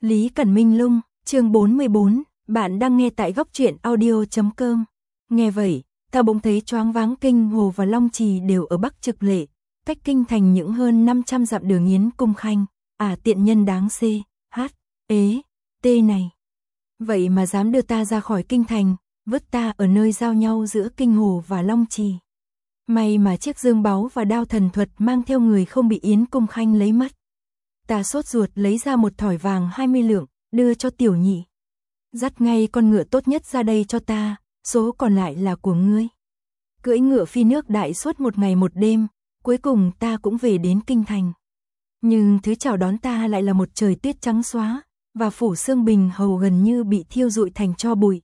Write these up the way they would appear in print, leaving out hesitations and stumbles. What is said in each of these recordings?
Lý Cẩn Minh Lung, chương 44, bạn đang nghe tại góc truyện audio.com. Nghe vậy, ta bỗng thấy choáng váng. Kinh Hồ và Long Trì đều ở Bắc Trực Lệ, cách kinh thành những hơn 500 dặm đường. Yến Cung Khanh, tiện nhân đáng tê này. Vậy mà dám đưa ta ra khỏi kinh thành, vứt ta ở nơi giao nhau giữa Kinh Hồ và Long Trì. May mà chiếc dương báu và đao thần thuật mang theo người không bị Yến Cung Khanh lấy mất. Ta sốt ruột lấy ra một thỏi vàng 20 lượng, đưa cho tiểu nhị. Dắt ngay con ngựa tốt nhất ra đây cho ta, số còn lại là của ngươi. Cưỡi ngựa phi nước đại suốt một ngày một đêm, cuối cùng ta cũng về đến kinh thành. Nhưng thứ chào đón ta lại là một trời tuyết trắng xóa, và phủ Sương Bình Hầu gần như bị thiêu rụi thành tro bụi.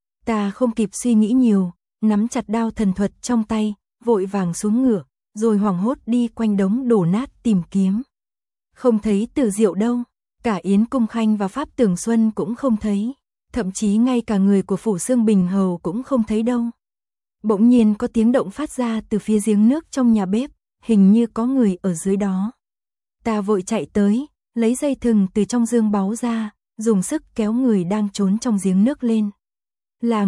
Ta không kịp suy nghĩ nhiều, nắm chặt đao thần thuật trong tay, vội vàng xuống ngựa, rồi hoảng hốt đi quanh đống đổ nát tìm kiếm. Không thấy Tử Diệu đâu, cả Yến Cung Khanh và Pháp Tường Xuân cũng không thấy, thậm chí ngay cả người của phủ Sương Bình Hầu cũng không thấy đâu. Bỗng nhiên có tiếng động phát ra từ phía giếng nước trong nhà bếp, hình như có người ở dưới đó. Ta vội chạy tới, lấy dây thừng từ trong dương báu ra, dùng sức kéo người đang trốn trong giếng nước lên. Là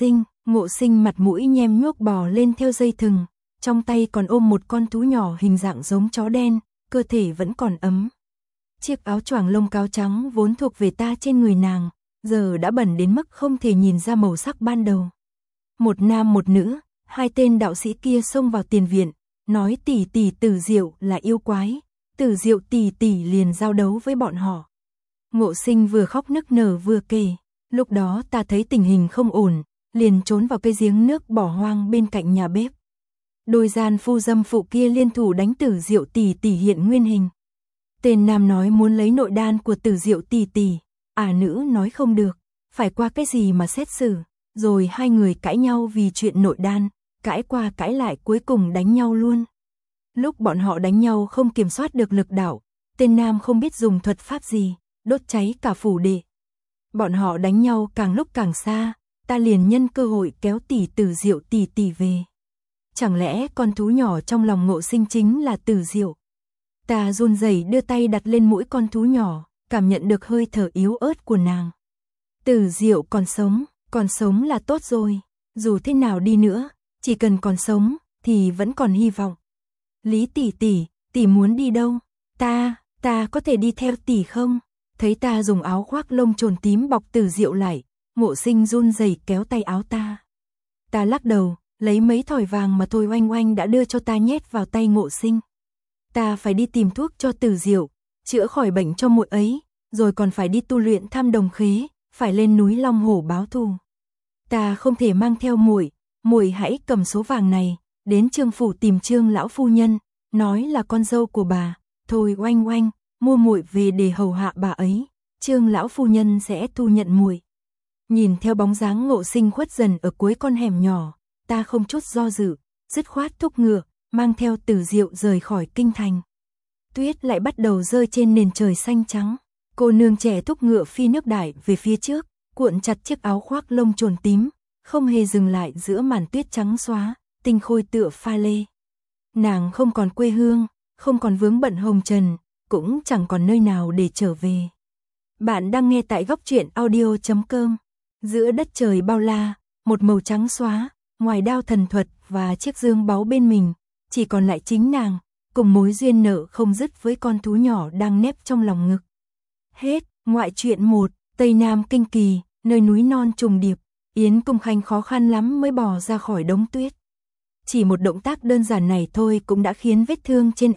Ngộ Sinh mặt mũi nhem nhuốc bò lên theo dây thừng, trong tay còn ôm một con thú nhỏ hình dạng giống chó đen, cơ thể vẫn còn ấm. Chiếc áo choàng lông cáo trắng vốn thuộc về ta trên người nàng, giờ đã bẩn đến mức không thể nhìn ra màu sắc ban đầu. Một nam một nữ, hai tên đạo sĩ kia xông vào tiền viện, nói tỷ tỷ Tử Diệu là yêu quái, Tử Diệu tỷ tỷ liền giao đấu với bọn họ. Ngộ Sinh vừa khóc nức nở vừa kể, lúc đó ta thấy tình hình không ổn, liền trốn vào cái giếng nước bỏ hoang bên cạnh nhà bếp. Đôi gian phu dâm phụ kia liên thủ đánh Tử Diệu tỷ tỷ hiện nguyên hình. Tên nam nói muốn lấy nội đan của Tử Diệu tỷ tỷ, nữ nói không được, phải qua cái gì mà xét xử, rồi hai người cãi nhau vì chuyện nội đan, cãi qua cãi lại cuối cùng đánh nhau luôn. Lúc bọn họ đánh nhau không kiểm soát được lực đạo, tên nam không biết dùng thuật pháp gì, đốt cháy cả phủ đệ. Bọn họ đánh nhau càng lúc càng xa, ta liền nhân cơ hội kéo Tử Diệu tỷ tỷ về. Chẳng lẽ con thú nhỏ trong lòng Ngộ Sinh chính là Tử Diệu? Ta run rẩy đưa tay đặt lên mũi con thú nhỏ, cảm nhận được hơi thở yếu ớt của nàng. Tử Diệu còn sống là tốt rồi, dù thế nào đi nữa, chỉ cần còn sống thì vẫn còn hy vọng. Lý tỷ tỷ muốn đi đâu? Ta có thể đi theo tỷ không? Thấy ta dùng áo khoác lông trồn tím bọc Tử Diệu lại, Ngộ Sinh run rẩy kéo tay áo ta. Ta lắc đầu, lấy mấy thỏi vàng mà Thôi Oanh Oanh đã đưa cho ta nhét vào tay Ngộ Sinh. Ta phải đi tìm thuốc cho Tử Diệu, chữa khỏi bệnh cho muội ấy, rồi còn phải đi tu luyện Tham Đồng Khế, phải lên núi Long Hổ báo thù. Ta không thể mang theo muội hãy cầm số vàng này, đến Trương phủ tìm Trương lão phu nhân, nói là con dâu của bà, Thôi Oanh Oanh, mua muội về để hầu hạ bà ấy, Trương lão phu nhân sẽ thu nhận muội. Nhìn theo bóng dáng Ngộ Sinh khuất dần ở cuối con hẻm nhỏ, ta không chút do dự, dứt khoát thúc ngựa, mang theo Tử Diệu rời khỏi kinh thành. Tuyết lại bắt đầu rơi trên nền trời xanh trắng. Cô nương trẻ thúc ngựa phi nước đại về phía trước, cuộn chặt chiếc áo khoác lông trồn tím, không hề dừng lại giữa màn tuyết trắng xóa, tinh khôi tựa pha lê. Nàng không còn quê hương, không còn vướng bận hồng trần, cũng chẳng còn nơi nào để trở về. Bạn đang nghe tại góc truyện audio.com. Giữa đất trời bao la, một màu trắng xóa, ngoài đao thần thuật và chiếc dương báu bên mình, chỉ còn lại chính nàng, cùng mối duyên nợ không dứt với con thú nhỏ đang nép trong lòng ngực. Hết, ngoại truyện 1, Tây Nam Kinh Kỳ, nơi núi non trùng điệp, Yến Cung Khanh khó khăn lắm mới bò ra khỏi đống tuyết. Chỉ một động tác đơn giản này thôi cũng đã khiến vết thương trên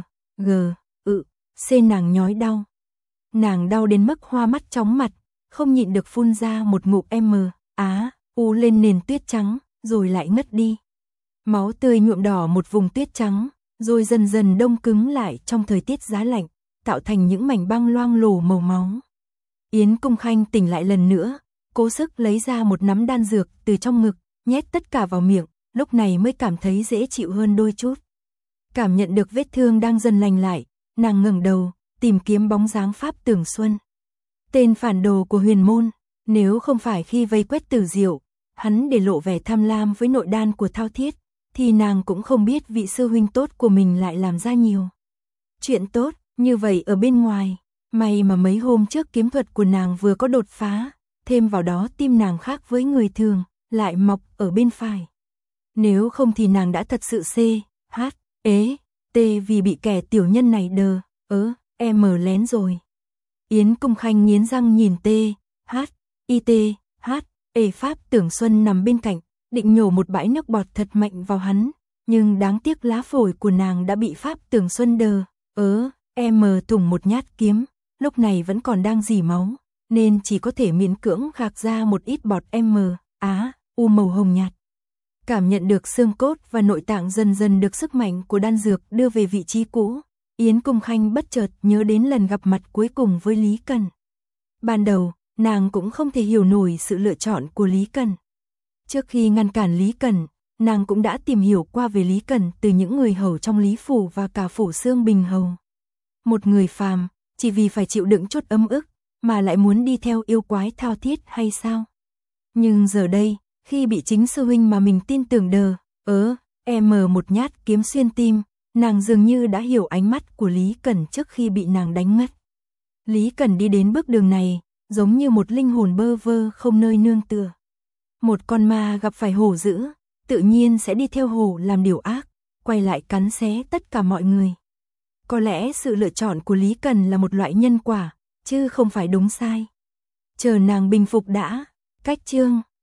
C nàng nhói đau. Nàng đau đến mức hoa mắt chóng mặt, không nhịn được phun ra một ngụm U lên nền tuyết trắng, rồi lại ngất đi. Máu tươi nhuộm đỏ một vùng tuyết trắng, rồi dần dần đông cứng lại trong thời tiết giá lạnh, tạo thành những mảnh băng loang lổ màu máu. Yến Cung Khanh tỉnh lại lần nữa, cố sức lấy ra một nắm đan dược từ trong ngực, nhét tất cả vào miệng, lúc này mới cảm thấy dễ chịu hơn đôi chút. Cảm nhận được vết thương đang dần lành lại, nàng ngẩng đầu, tìm kiếm bóng dáng Pháp Tường Xuân. Tên phản đồ của Huyền môn, nếu không phải khi vây quét Tử Diệu, hắn để lộ vẻ tham lam với nội đan của Thao Thiết, thì nàng cũng không biết vị sư huynh tốt của mình lại làm ra nhiều chuyện tốt như vậy ở bên ngoài. May mà mấy hôm trước kiếm thuật của nàng vừa có đột phá, thêm vào đó tim nàng khác với người thường, lại mọc ở bên phải. Nếu không thì nàng đã thật sự vì bị kẻ tiểu nhân này lén rồi. Yến Cung Khanh nghiến răng nhìn Pháp Tưởng Xuân nằm bên cạnh, định nhổ một bãi nước bọt thật mạnh vào hắn, nhưng đáng tiếc lá phổi của nàng đã bị Pháp Tưởng Xuân thủng một nhát kiếm, lúc này vẫn còn đang rỉ máu, nên chỉ có thể miễn cưỡng gạc ra một ít bọt màu hồng nhạt. Cảm nhận được xương cốt và nội tạng dần dần được sức mạnh của đan dược đưa về vị trí cũ, Yến Cung Khanh bất chợt nhớ đến lần gặp mặt cuối cùng với Lý Cần. Ban đầu, nàng cũng không thể hiểu nổi sự lựa chọn của Lý Cần. Trước khi ngăn cản Lý Cần, nàng cũng đã tìm hiểu qua về Lý Cần từ những người hầu trong Lý Phủ và cả Phủ Xương Bình Hầu. Một người phàm, chỉ vì phải chịu đựng chút ấm ức, mà lại muốn đi theo yêu quái thao thiết hay sao? Nhưng giờ đây, khi bị chính sư huynh mà mình tin tưởng một nhát kiếm xuyên tim, nàng dường như đã hiểu ánh mắt của Lý Cần trước khi bị nàng đánh ngất. Lý Cần đi đến bước đường này, giống như một linh hồn bơ vơ không nơi nương tựa. Một con ma gặp phải hổ dữ, tự nhiên sẽ đi theo hổ làm điều ác, quay lại cắn xé tất cả mọi người. Có lẽ sự lựa chọn của Lý Cần là một loại nhân quả, chứ không phải đúng sai. Chờ nàng bình phục đã. Cách chương